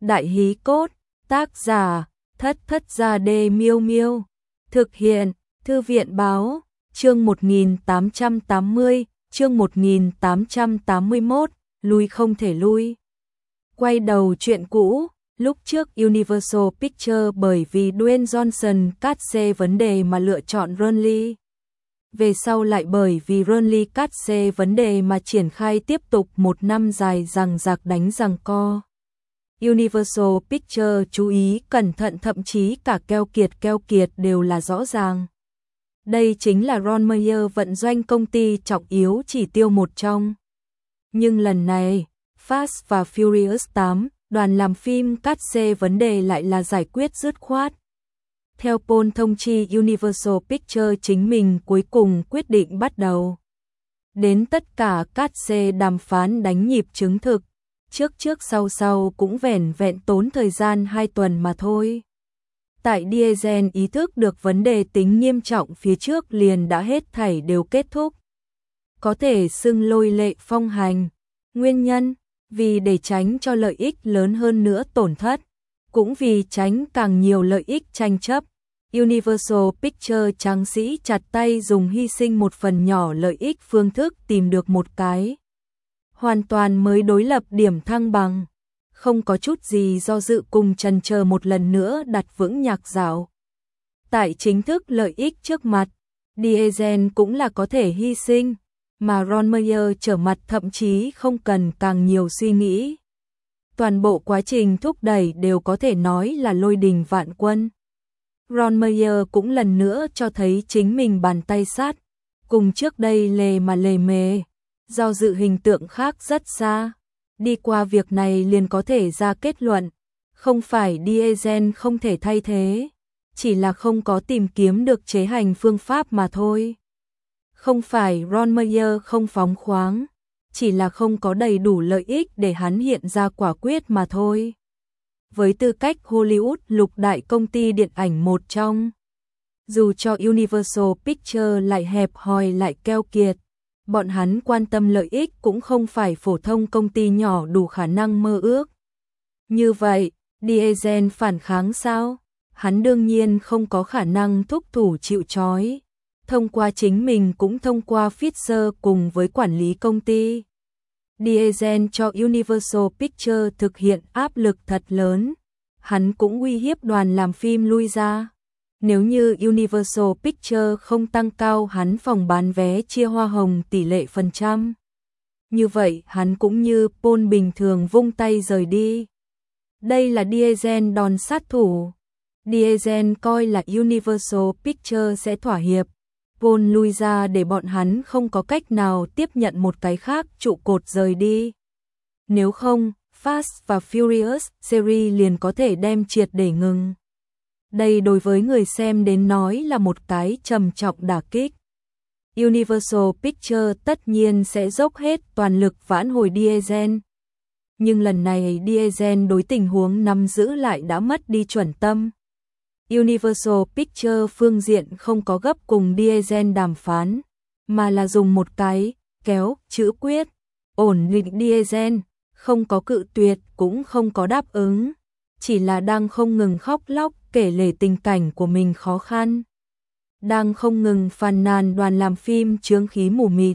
Đại hí cốt, tác giả, Thất Thất Gia Đê Miêu Miêu. Thực hiện, Thư viện báo, chương 1880, chương 1881, lui không thể lui. Quay đầu chuyện cũ, lúc trước Universal Pictures bởi vì Dwayne Johnson cắt xê vấn đề mà lựa chọn Ron Lee. Về sau lại bởi vì Ron Lee cắt xê vấn đề mà triển khai tiếp tục một năm dài dằng dặc đánh giằng co. Universal Pictures chú ý cẩn thận, thậm chí cả keo kiệt đều là rõ ràng. Đây chính là Ron Meyer vận doanh công ty trọng yếu chỉ tiêu một trong. Nhưng lần này, Fast và Furious 8, đoàn làm phim cắt xê vấn đề lại là giải quyết dứt khoát. Theo Paul thông chi Universal Pictures chính mình cuối cùng quyết định bắt đầu đến tất cả cắt xê đàm phán đánh nhịp chứng thực. Trước sau cũng vẻn vẹn tốn thời gian 2 tuần mà thôi. Tại Diesel ý thức được vấn đề tính nghiêm trọng phía trước liền đã hết thảy đều kết thúc. Có thể xưng lôi lệ phong hành. Nguyên nhân, vì để tránh cho lợi ích lớn hơn nữa tổn thất, cũng vì tránh càng nhiều lợi ích tranh chấp. Universal Pictures tráng sĩ chặt tay dùng hy sinh một phần nhỏ lợi ích phương thức tìm được một cái hoàn toàn mới đối lập điểm thăng bằng, không có chút gì do dự cùng chần chờ một lần nữa đặt vững nhạc dạo. Tại chính thức lợi ích trước mặt, Diesel cũng là có thể hy sinh, mà Ron Meyer trở mặt thậm chí không cần càng nhiều suy nghĩ. Toàn bộ quá trình thúc đẩy đều có thể nói là lôi đình vạn quân. Ron Meyer cũng lần nữa cho thấy chính mình bàn tay sát, cùng trước đây lề mà lề mề. Do dự hình tượng khác rất xa, đi qua việc này liền có thể ra kết luận, không phải Diesel không thể thay thế, chỉ là không có tìm kiếm được chế hành phương pháp mà thôi. Không phải Ron Meyer không phóng khoáng, chỉ là không có đầy đủ lợi ích để hắn hiện ra quả quyết mà thôi. Với tư cách Hollywood lục đại công ty điện ảnh một trong, dù cho Universal Pictures lại hẹp hòi lại keo kiệt, bọn hắn quan tâm lợi ích cũng không phải phổ thông công ty nhỏ đủ khả năng mơ ước. Như vậy, Diesel phản kháng sao? Hắn đương nhiên không có khả năng thúc thủ chịu trói. Thông qua chính mình cũng thông qua Fisher cùng với quản lý công ty. Diesel cho Universal Pictures thực hiện áp lực thật lớn. Hắn cũng uy hiếp đoàn làm phim lui ra. Nếu như Universal Pictures không tăng cao hắn phòng bán vé chia hoa hồng tỷ lệ phần trăm, như vậy hắn cũng như Paul bình thường vung tay rời đi. Đây là Diesel đòn sát thủ. Diesel coi là Universal Pictures sẽ thỏa hiệp, Paul lui ra để bọn hắn không có cách nào tiếp nhận một cái khác trụ cột rời đi. Nếu không, Fast và Furious series liền có thể đem triệt để ngừng. Đây đối với người xem đến nói là một cái trầm trọng đả kích. Universal Pictures tất nhiên sẽ dốc hết toàn lực vãn hồi Diesel. Nhưng lần này Diesel đối tình huống nắm giữ lại đã mất đi chuẩn tâm. Universal Pictures phương diện không có gấp cùng Diesel đàm phán, mà là dùng một cái kéo chữ quyết, ổn định Diesel, không có cự tuyệt cũng không có đáp ứng, chỉ là đang không ngừng khóc lóc kể lể tình cảnh của mình khó khăn, đang không ngừng phàn nàn đoàn làm phim chướng khí mù mịt,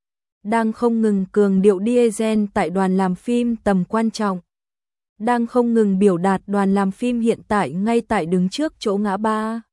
đang không ngừng cường điệu Diesel tại đoàn làm phim tầm quan trọng, đang không ngừng biểu đạt đoàn làm phim hiện tại ngay tại đứng trước chỗ ngã ba.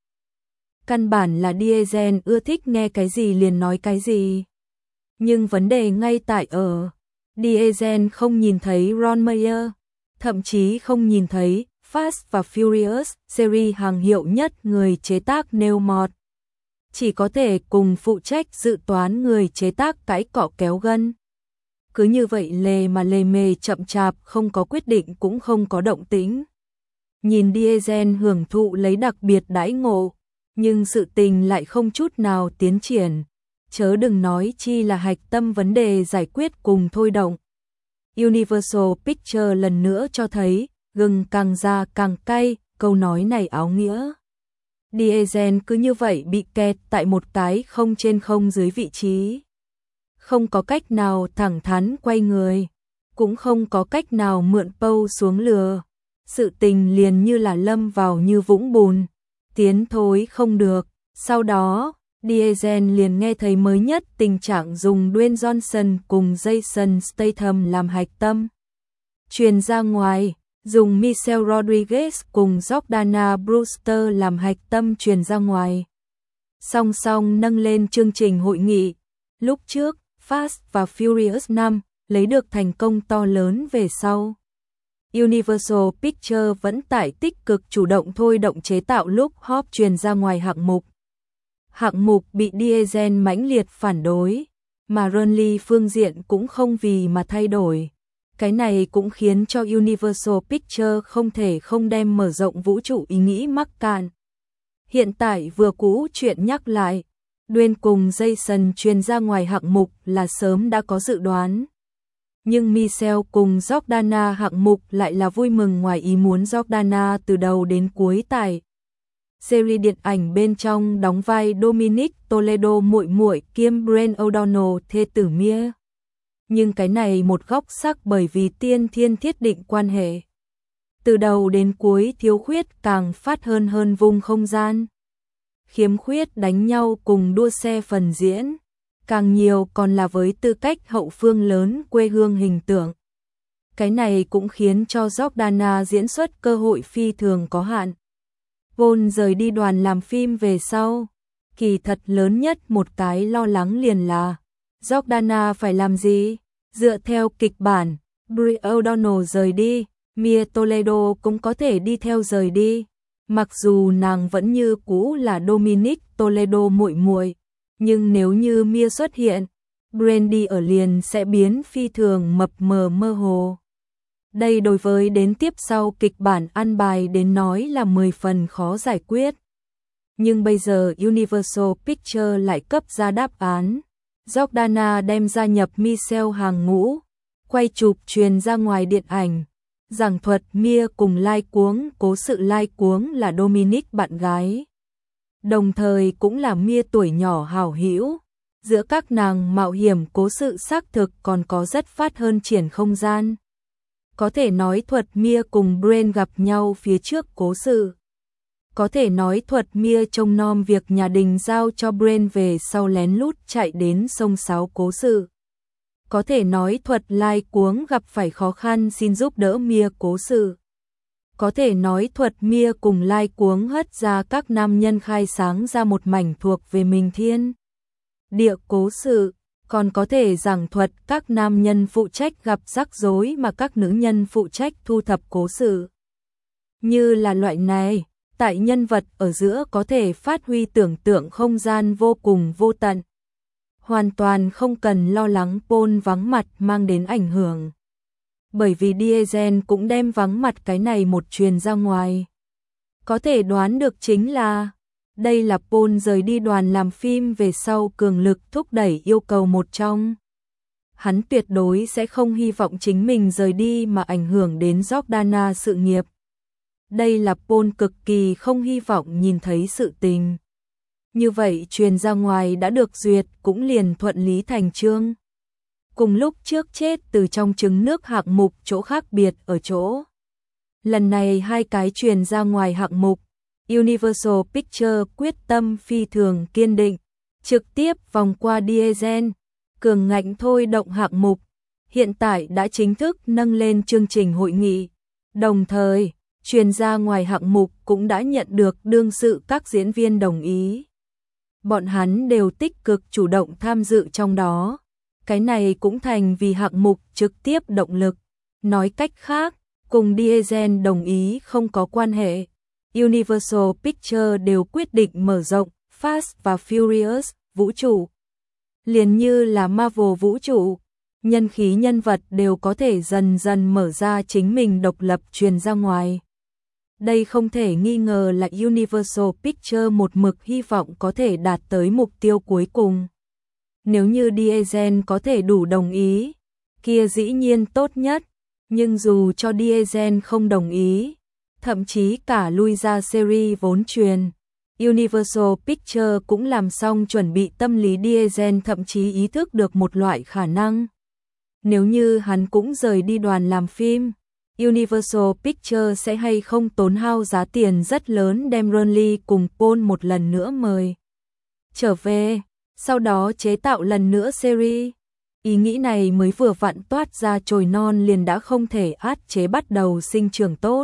Căn bản là Diesel ưa thích nghe cái gì liền nói cái gì. Nhưng vấn đề ngay tại ở, Diesel không nhìn thấy Ron Meyer, thậm chí không nhìn thấy Fast và Furious series hàng hiệu nhất người chế tác Neil Mort. Chỉ có thể cùng phụ trách dự toán người chế tác cãi cọ kéo gân. Cứ như vậy lề mà lề mề chậm chạp, không có quyết định cũng không có động tĩnh. Nhìn Diesel hưởng thụ lấy đặc biệt đãi ngộ, nhưng sự tình lại không chút nào tiến triển. Chớ đừng nói chi là hạch tâm vấn đề giải quyết cùng thôi động. Universal Pictures lần nữa cho thấy, gừng càng già càng cay, câu nói này áo nghĩa. Diesel cứ như vậy bị kẹt tại một cái không trên không dưới vị trí. Không có cách nào thẳng thắn quay người, cũng không có cách nào mượn pâu xuống lừa. sự tình liền như là lâm vào như vũng bùn, tiến thối không được. Sau đó, Diesel liền nghe thấy mới nhất tình trạng dùng Dwayne Johnson cùng Jason Statham làm hạch tâm. Truyền ra ngoài, dùng Michelle Rodriguez cùng Jordana Brewster làm hạch tâm truyền ra ngoài. Song song nâng lên chương trình hội nghị. Lúc trước, Fast và Furious 5 lấy được thành công to lớn về sau. Universal Pictures vẫn tại tích cực chủ động thôi động chế tạo lúc Hop truyền ra ngoài hạng mục. Hạng mục bị Diesel mãnh liệt phản đối, mà Rurnley phương diện cũng không vì mà thay đổi. Cái này cũng khiến cho Universal Pictures không thể không đem mở rộng vũ trụ ý nghĩ mắc cạn. Hiện tại vừa cũ chuyện nhắc lại, Dwayne cùng Jason truyền ra ngoài hạng mục là sớm đã có dự đoán. Nhưng Michelle cùng Jordana hạng mục lại là vui mừng ngoài ý muốn. Jordana từ đầu đến cuối tại series điện ảnh bên trong đóng vai Dominic Toledo muội muội kiêm Brent O'Donnell thê tử Mia. Nhưng cái này một góc sắc bởi vì tiên thiên thiết định quan hệ. Từ đầu đến cuối thiếu khuyết càng phát hơn vùng không gian. Khiếm khuyết đánh nhau cùng đua xe phần diễn. Càng nhiều còn là với tư cách hậu phương lớn quê hương hình tượng. Cái này cũng khiến cho Jordana diễn xuất cơ hội phi thường có hạn. Paul rời đi đoàn làm phim về sau. Kỳ thật lớn nhất một cái lo lắng liền là Jordana phải làm gì? Dựa theo kịch bản, Brent O'Donnell rời đi, Mia Toledo cũng có thể đi theo rời đi. Mặc dù nàng vẫn như cũ là Dominic Toledo muội muội, nhưng nếu như Mia xuất hiện, Brandy ở liền sẽ biến phi thường mập mờ mơ hồ. Đây đối với đến tiếp sau kịch bản ăn bài đến nói là 10 phần khó giải quyết. Nhưng bây giờ Universal Pictures lại cấp ra đáp án. Jordana đem gia nhập Michelle hàng ngũ, quay chụp truyền ra ngoài điện ảnh. Giảng thuật Mia cùng Lai Cuống, cố sự Lai Cuống là Dominic bạn gái. Đồng thời cũng là Mia tuổi nhỏ hảo hữu. Giữa các nàng mạo hiểm cố sự xác thực còn có rất phát hơn triển không gian. Có thể nói thuật Mia cùng Brent gặp nhau phía trước cố sự. Có thể nói thuật Mia trông nom việc nhà đình giao cho Brent về sau lén lút chạy đến sông Sáo cố sự. Có thể nói thuật Lai Cuống gặp phải khó khăn xin giúp đỡ Mia cố sự. Có thể nói thuật Mia cùng Lai Cuống hất ra các nam nhân khai sáng ra một mảnh thuộc về mình thiên địa cố sự. Còn có thể giảng thuật các nam nhân phụ trách gặp rắc rối mà các nữ nhân phụ trách thu thập cố sự. Như là loại này, tại nhân vật ở giữa có thể phát huy tưởng tượng không gian vô cùng vô tận. Hoàn toàn không cần lo lắng Paul vắng mặt mang đến ảnh hưởng. Bởi vì Diesel cũng đem vắng mặt cái này một truyền ra ngoài. Có thể đoán được chính là đây là Paul rời đi đoàn làm phim về sau cường lực thúc đẩy yêu cầu một trong. Hắn tuyệt đối sẽ không hy vọng chính mình rời đi mà ảnh hưởng đến Jordana sự nghiệp. Đây là Paul cực kỳ không hy vọng nhìn thấy sự tình. Như vậy truyền ra ngoài đã được duyệt cũng liền thuận lý thành chương. Cùng lúc trước chết từ trong trứng nước hạng mục chỗ khác biệt ở chỗ. Lần này hai cái truyền ra ngoài hạng mục. Universal Pictures quyết tâm phi thường kiên định, trực tiếp vòng qua Diesel, cường ngạnh thôi động hạng mục, hiện tại đã chính thức nâng lên chương trình hội nghị. Đồng thời, truyền ra ngoài hạng mục cũng đã nhận được đương sự các diễn viên đồng ý. Bọn hắn đều tích cực chủ động tham dự trong đó. Cái này cũng thành vì hạng mục trực tiếp động lực. Nói cách khác, cùng Diesel đồng ý không có quan hệ. Universal Pictures đều quyết định mở rộng Fast và Furious vũ trụ. Liền như là Marvel vũ trụ, nhân khí nhân vật đều có thể dần dần mở ra chính mình độc lập truyền ra ngoài. Đây không thể nghi ngờ là Universal Pictures một mực hy vọng có thể đạt tới mục tiêu cuối cùng. Nếu như Diesel có thể đủ đồng ý, kia dĩ nhiên tốt nhất, nhưng dù cho Diesel không đồng ý, thậm chí cả lui ra series vốn truyền, Universal Pictures cũng làm xong chuẩn bị tâm lý. Diesel thậm chí ý thức được một loại khả năng. Nếu như hắn cũng rời đi đoàn làm phim, Universal Pictures sẽ hay không tốn hao giá tiền rất lớn đem Ronly cùng Paul một lần nữa mời trở về, sau đó chế tạo lần nữa series. Ý nghĩ này mới vừa vặn toát ra chồi non liền đã không thể át chế bắt đầu sinh trưởng tốt.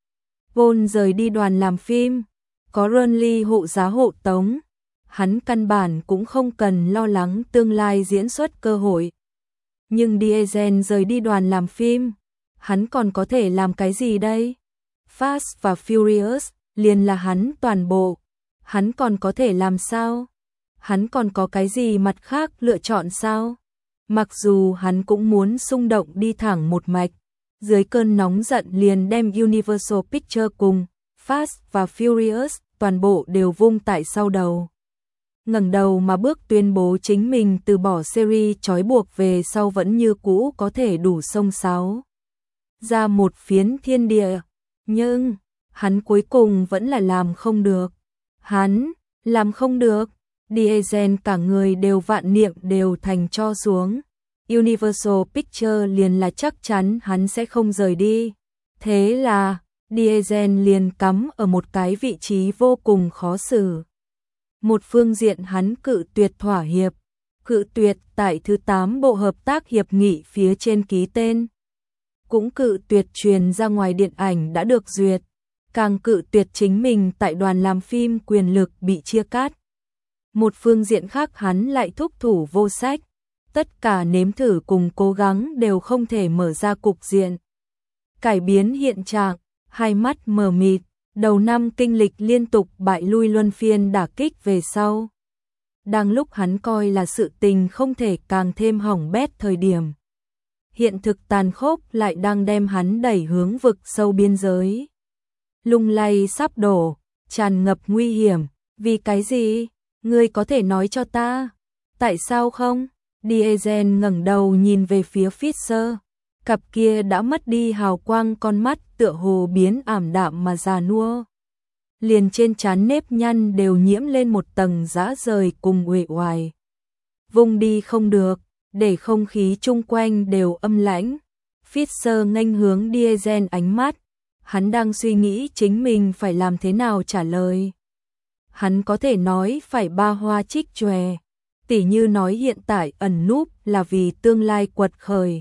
Paul rời đi đoàn làm phim, có Ronly hộ giá hộ tống, hắn căn bản cũng không cần lo lắng tương lai diễn xuất cơ hội. Nhưng Diesel rời đi đoàn làm phim, hắn còn có thể làm cái gì đây? Fast và Furious liền là hắn toàn bộ, hắn còn có thể làm sao? Hắn còn có cái gì mặt khác lựa chọn sao? Mặc dù hắn cũng muốn xung động đi thẳng một mạch, dưới cơn nóng giận liền đem Universal Pictures cùng Fast và Furious toàn bộ đều vung tại sau đầu. Ngẩng đầu mà bước tuyên bố chính mình từ bỏ series trói buộc về sau vẫn như cũ có thể đủ xông xáo ra một phiến thiên địa, nhưng hắn cuối cùng vẫn là làm không được. Hắn làm không được, Diesel cả người đều vạn niệm đều thành tro xuống. Universal Pictures liền là chắc chắn hắn sẽ không rời đi. Thế là Diesel liền cắm ở một cái vị trí vô cùng khó xử. Một phương diện hắn cự tuyệt thỏa hiệp, cự tuyệt tại thứ 8 bộ hợp tác hiệp nghị phía trên ký tên. Cũng cự tuyệt truyền ra ngoài điện ảnh đã được duyệt, càng cự tuyệt chính mình tại đoàn làm phim quyền lực bị chia cắt. Một phương diện khác hắn lại thúc thủ vô sách, tất cả nếm thử cùng cố gắng đều không thể mở ra cục diện. Cải biến hiện trạng, hai mắt mờ mịt, đầu năm kinh lịch liên tục bại lui luân phiên đả kích về sau. Đang lúc hắn coi là sự tình không thể càng thêm hỏng bét thời điểm. Hiện thực tàn khốc lại đang đem hắn đẩy hướng vực sâu biên giới. Lung lay sắp đổ, tràn ngập nguy hiểm, vì cái gì? Ngươi có thể nói cho ta? Tại sao không? Diesel ngẩng đầu nhìn về phía Fisher, cặp kia đã mất đi hào quang con mắt tựa hồ biến ảm đạm mà già nua. Liền trên trán nếp nhăn đều nhiễm lên một tầng rã rời cùng uể oải. Vùng đi không được, để không khí chung quanh đều âm lãnh. Fisher nghênh hướng Diesel ánh mắt, hắn đang suy nghĩ chính mình phải làm thế nào trả lời. Hắn có thể nói phải ba hoa trích chòe, tỉ như nói hiện tại ẩn núp là vì tương lai quật khởi.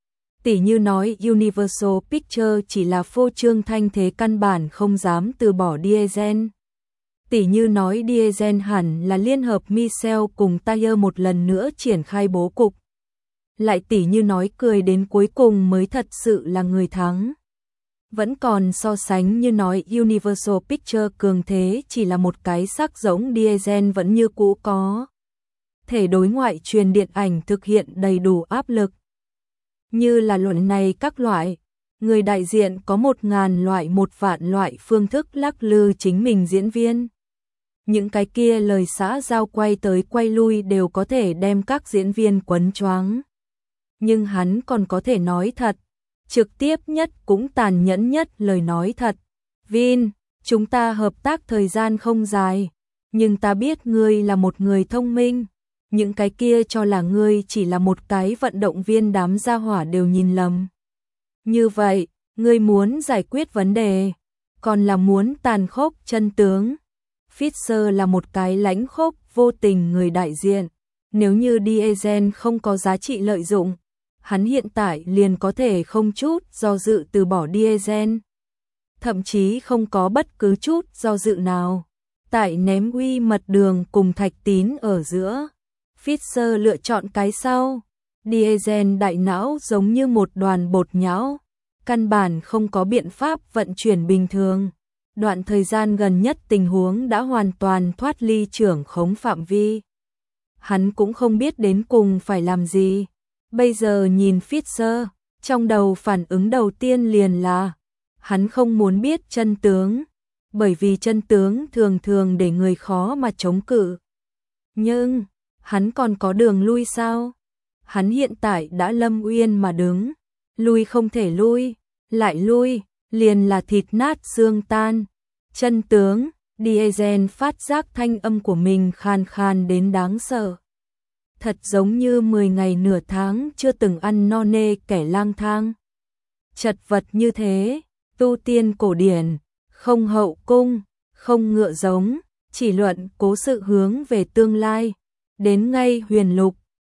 Tỉ như nói Universal Pictures chỉ là phô trương thanh thế căn bản không dám từ bỏ Diesel. Tỉ như nói Diesel hẳn là liên hợp Michelle cùng Taylor một lần nữa triển khai bố cục. Lại tỉ như nói cười đến cuối cùng mới thật sự là người thắng. Vẫn còn so sánh như nói Universal Pictures cường thế chỉ là một cái xác giống Diesel vẫn như cũ có thể đối ngoại truyền điện ảnh thực hiện đầy đủ áp lực. Như là luận này các loại, người đại diện có 1000 loại 1 vạn loại phương thức lắc lư chính mình diễn viên. Những cái kia lời xã giao quay tới quay lui đều có thể đem các diễn viên quấn choáng. Nhưng hắn còn có thể nói thật, trực tiếp nhất cũng tàn nhẫn nhất lời nói thật. Vin, chúng ta hợp tác thời gian không dài, nhưng ta biết ngươi là một người thông minh. Những cái kia cho là ngươi chỉ là một cái vận động viên đám gia hỏa đều nhìn lầm. Như vậy, ngươi muốn giải quyết vấn đề, còn là muốn tàn khốc chân tướng. Fisher là một cái lãnh khốc vô tình người đại diện. Nếu như Diesel không có giá trị lợi dụng, hắn hiện tại liền có thể không chút do dự từ bỏ Diesel. Thậm chí không có bất cứ chút do dự nào. Tại ném uy mật đường cùng Thạch Tín ở giữa, Fisher lựa chọn cái sau. Diesel đại não giống như một đoàn bột nhão, căn bản không có biện pháp vận chuyển bình thường. Đoạn thời gian gần nhất tình huống đã hoàn toàn thoát ly trưởng khống phạm vi. Hắn cũng không biết đến cùng phải làm gì. Bây giờ nhìn Fisher, trong đầu phản ứng đầu tiên liền là hắn không muốn biết chân tướng, bởi vì chân tướng thường thường để người khó mà chống cự. Nhưng hắn còn có đường lui sao? Hắn hiện tại đã lâm uyên mà đứng, lui không thể lui, lại lui, liền là thịt nát xương tan. Chân tướng, Diesel phát giác thanh âm của mình khan khan đến đáng sợ. Thật giống như 10 ngày nửa tháng chưa từng ăn no nê kẻ lang thang. chật vật như thế, tu tiên cổ điển, không hậu cung, không ngựa giống, chỉ luận cố sự hướng về tương lai. Đến ngay huyền lục,